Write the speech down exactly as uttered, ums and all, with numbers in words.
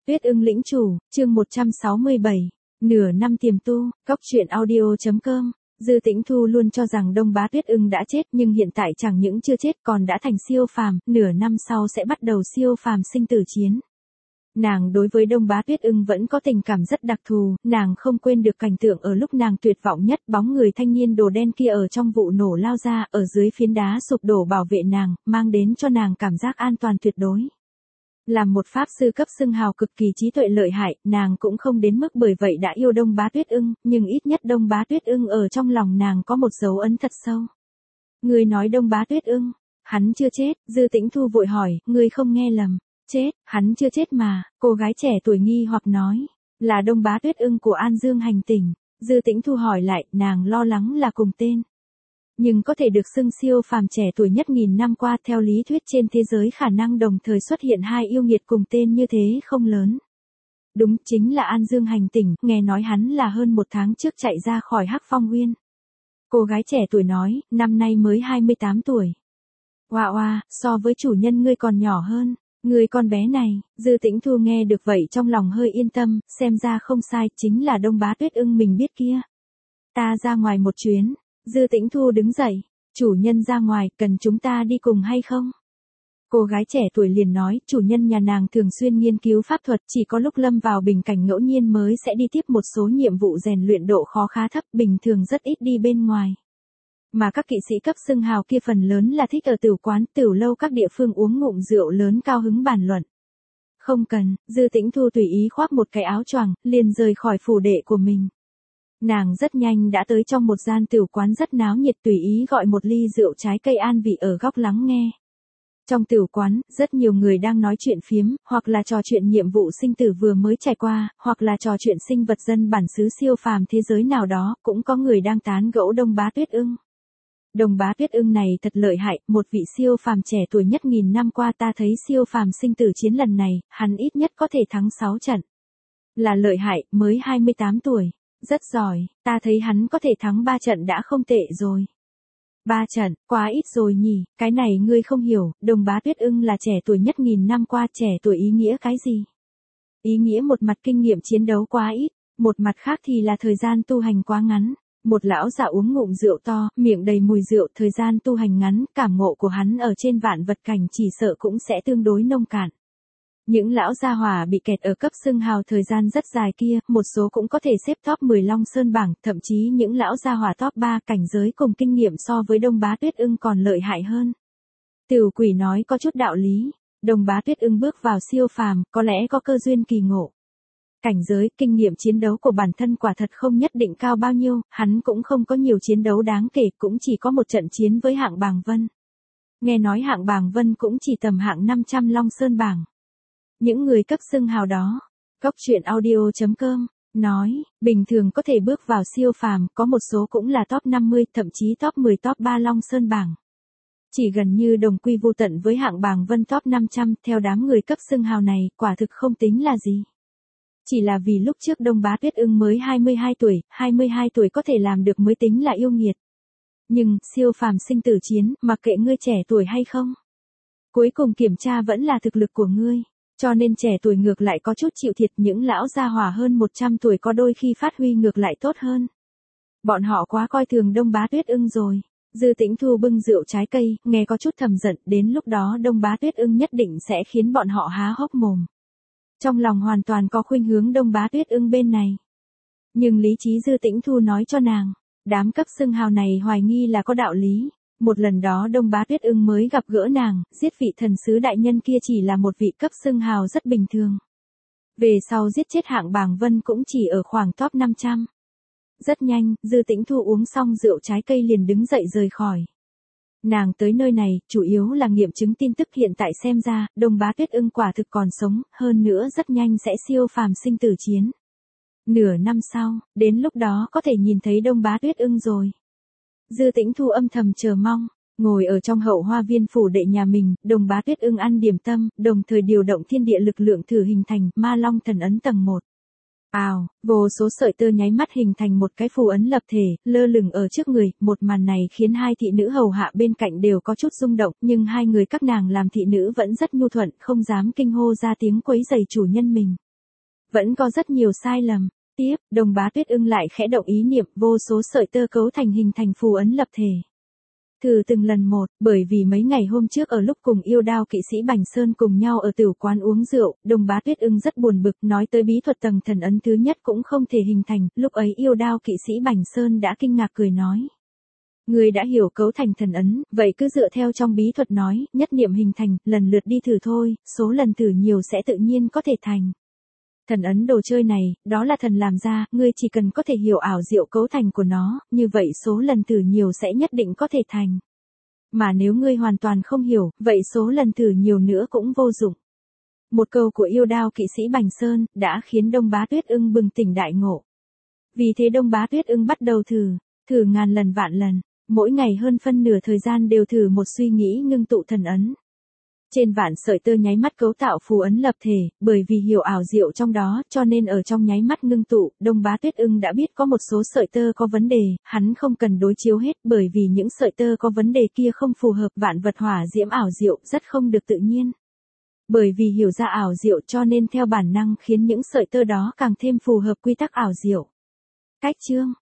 Tuyết ưng lĩnh chủ, chương một trăm sáu mươi bảy, nửa năm tiềm tu, góc truyện audio.com. Dư Tĩnh Thu luôn cho rằng Đông Bá Tuyết ưng đã chết, nhưng hiện tại chẳng những chưa chết còn đã thành siêu phàm, nửa năm sau sẽ bắt đầu siêu phàm sinh tử chiến. Nàng đối với Đông Bá Tuyết ưng vẫn có tình cảm rất đặc thù, nàng không quên được cảnh tượng ở lúc nàng tuyệt vọng nhất, bóng người thanh niên đồ đen kia ở trong vụ nổ lao ra, ở dưới phiến đá sụp đổ bảo vệ nàng, mang đến cho nàng cảm giác an toàn tuyệt đối. Làm một pháp sư cấp xưng hào cực kỳ trí tuệ lợi hại, nàng cũng không đến mức bởi vậy đã yêu Đông Bá Tuyết ưng, nhưng ít nhất Đông Bá Tuyết ưng ở trong lòng nàng có một dấu ấn thật sâu. Ngươi nói Đông Bá Tuyết ưng, hắn chưa chết, Dư Tĩnh Thu vội hỏi, ngươi không nghe lầm. Chết, hắn chưa chết mà, cô gái trẻ tuổi nghi hoặc nói, là Đông Bá Tuyết ưng của An Dương hành tỉnh. Dư Tĩnh Thu hỏi lại, nàng lo lắng là cùng tên. Nhưng có thể được xưng siêu phàm trẻ tuổi nhất nghìn năm qua, theo lý thuyết trên thế giới khả năng đồng thời xuất hiện hai yêu nghiệt cùng tên như thế không lớn. Đúng, chính là An Dương hành tỉnh, nghe nói hắn là hơn một tháng trước chạy ra khỏi Hắc Phong Uyên. Cô gái trẻ tuổi nói, năm nay mới hai mươi tám tuổi. Oa oa, so với chủ nhân ngươi còn nhỏ hơn. Người con bé này, Dư Tĩnh Thu nghe được vậy trong lòng hơi yên tâm, xem ra không sai, chính là Đông Bá Tuyết ưng mình biết kia. Ta ra ngoài một chuyến, Dư Tĩnh Thu đứng dậy, chủ nhân ra ngoài, cần chúng ta đi cùng hay không? Cô gái trẻ tuổi liền nói, chủ nhân nhà nàng thường xuyên nghiên cứu pháp thuật, chỉ có lúc lâm vào bình cảnh ngẫu nhiên mới sẽ đi tiếp một số nhiệm vụ rèn luyện, độ khó khá thấp, bình thường rất ít đi bên ngoài. Mà các kỵ sĩ cấp xưng hào kia phần lớn là thích ở tửu quán, tửu lâu các địa phương uống ngụm rượu lớn cao hứng bàn luận. Không cần, Dư Tĩnh Thu tùy ý khoác một cái áo choàng, liền rời khỏi phủ đệ của mình. Nàng rất nhanh đã tới trong một gian tửu quán rất náo nhiệt, tùy ý gọi một ly rượu trái cây an vị ở góc lắng nghe. Trong tửu quán, rất nhiều người đang nói chuyện phiếm, hoặc là trò chuyện nhiệm vụ sinh tử vừa mới trải qua, hoặc là trò chuyện sinh vật dân bản xứ siêu phàm thế giới nào đó, cũng có người đang tán gẫu Đông Bá Tuyết ưng. Đông Bá Tuyết ưng này thật lợi hại, một vị siêu phàm trẻ tuổi nhất nghìn năm qua, ta thấy siêu phàm sinh tử chiến lần này, hắn ít nhất có thể thắng sáu trận. Là lợi hại, mới hai mươi tám tuổi, rất giỏi, ta thấy hắn có thể thắng ba trận đã không tệ rồi. Ba trận, quá ít rồi nhỉ, cái này ngươi không hiểu, Đông Bá Tuyết ưng là trẻ tuổi nhất nghìn năm qua, trẻ tuổi ý nghĩa cái gì? Ý nghĩa một mặt kinh nghiệm chiến đấu quá ít, một mặt khác thì là thời gian tu hành quá ngắn. Một lão già uống ngụm rượu to, miệng đầy mùi rượu, thời gian tu hành ngắn, cảm ngộ của hắn ở trên vạn vật cảnh chỉ sợ cũng sẽ tương đối nông cạn. Những lão gia hỏa bị kẹt ở cấp xưng hào thời gian rất dài kia, một số cũng có thể xếp top mười Long Sơn bảng, thậm chí những lão gia hỏa top ba, cảnh giới cùng kinh nghiệm so với Đông Bá Tuyết ưng còn lợi hại hơn. Tiểu Quỷ nói có chút đạo lý, Đông Bá Tuyết ưng bước vào siêu phàm, có lẽ có cơ duyên kỳ ngộ. Cảnh giới, kinh nghiệm chiến đấu của bản thân quả thật không nhất định cao bao nhiêu, hắn cũng không có nhiều chiến đấu đáng kể, cũng chỉ có một trận chiến với hạng Bàng Vân. Nghe nói hạng Bàng Vân cũng chỉ tầm hạng năm trăm Long Sơn bảng. Những người cấp xưng hào đó, góc truyện audio.com, nói, bình thường có thể bước vào siêu phàm, có một số cũng là top năm mươi, thậm chí top mười, top ba Long Sơn bảng. Chỉ gần như đồng quy vô tận với hạng Bàng Vân top năm trăm, theo đám người cấp xưng hào này, quả thực không tính là gì. Chỉ là vì lúc trước Đông Bá Tuyết ưng mới hai mươi hai tuổi, hai mươi hai tuổi có thể làm được mới tính là yêu nghiệt. Nhưng, siêu phàm sinh tử chiến, mặc kệ ngươi trẻ tuổi hay không. Cuối cùng kiểm tra vẫn là thực lực của ngươi, cho nên trẻ tuổi ngược lại có chút chịu thiệt, những lão gia hỏa hơn một trăm tuổi có đôi khi phát huy ngược lại tốt hơn. Bọn họ quá coi thường Đông Bá Tuyết ưng rồi. Dư Tĩnh Thu bưng rượu trái cây, nghe có chút thầm giận, đến lúc đó Đông Bá Tuyết ưng nhất định sẽ khiến bọn họ há hốc mồm. Trong lòng hoàn toàn có khuynh hướng Đông Bá Tuyết ưng bên này. Nhưng lý trí Dư Tĩnh Thu nói cho nàng, đám cấp xưng hào này hoài nghi là có đạo lý. Một lần đó Đông Bá Tuyết ưng mới gặp gỡ nàng, giết vị thần sứ đại nhân kia chỉ là một vị cấp xưng hào rất bình thường. Về sau giết chết hạng Bàng Vân cũng chỉ ở khoảng top năm trăm. Rất nhanh, Dư Tĩnh Thu uống xong rượu trái cây liền đứng dậy rời khỏi. Nàng tới nơi này, chủ yếu là nghiệm chứng tin tức hiện tại xem ra, Đông Bá Tuyết ưng quả thực còn sống, hơn nữa rất nhanh sẽ siêu phàm sinh tử chiến. Nửa năm sau, đến lúc đó có thể nhìn thấy Đông Bá Tuyết ưng rồi. Dư Tĩnh Thu âm thầm chờ mong, ngồi ở trong hậu hoa viên phủ đệ nhà mình, Đông Bá Tuyết ưng ăn điểm tâm, đồng thời điều động thiên địa lực lượng thử hình thành Ma Long thần ấn tầng một. Ào, vô số sợi tơ nháy mắt hình thành một cái phù ấn lập thể, lơ lửng ở trước người, một màn này khiến hai thị nữ hầu hạ bên cạnh đều có chút rung động, nhưng hai người các nàng làm thị nữ vẫn rất nhu thuận, không dám kinh hô ra tiếng quấy rầy chủ nhân mình. Vẫn có rất nhiều sai lầm. Tiếp, Đông Bá Tuyết Ưng lại khẽ động ý niệm, vô số sợi tơ cấu thành hình thành phù ấn lập thể. Thử từng lần một, bởi vì mấy ngày hôm trước ở lúc cùng yêu đao kỵ sĩ Bành Sơn cùng nhau ở tửu quán uống rượu, Đông Bá Tuyết Ưng rất buồn bực, nói tới bí thuật tầng thần ấn thứ nhất cũng không thể hình thành, lúc ấy yêu đao kỵ sĩ Bành Sơn đã kinh ngạc cười nói. Người đã hiểu cấu thành thần ấn, vậy cứ dựa theo trong bí thuật nói, nhất niệm hình thành, lần lượt đi thử thôi, số lần thử nhiều sẽ tự nhiên có thể thành. Thần ấn đồ chơi này, đó là thần làm ra, ngươi chỉ cần có thể hiểu ảo diệu cấu thành của nó, như vậy số lần thử nhiều sẽ nhất định có thể thành. Mà nếu ngươi hoàn toàn không hiểu, vậy số lần thử nhiều nữa cũng vô dụng. Một câu của yêu đao kỵ sĩ Bành Sơn, đã khiến Đông Bá Tuyết Ưng bừng tỉnh đại ngộ. Vì thế Đông Bá Tuyết Ưng bắt đầu thử, thử ngàn lần vạn lần, mỗi ngày hơn phân nửa thời gian đều thử một suy nghĩ ngưng tụ thần ấn. Trên vạn sợi tơ nháy mắt cấu tạo phù ấn lập thể, bởi vì hiểu ảo diệu trong đó, cho nên ở trong nháy mắt ngưng tụ, Đông Bá Tuyết Ưng đã biết có một số sợi tơ có vấn đề, hắn không cần đối chiếu hết, bởi vì những sợi tơ có vấn đề kia không phù hợp vạn vật hỏa diễm ảo diệu, rất không được tự nhiên. Bởi vì hiểu ra ảo diệu cho nên theo bản năng khiến những sợi tơ đó càng thêm phù hợp quy tắc ảo diệu. Cách chương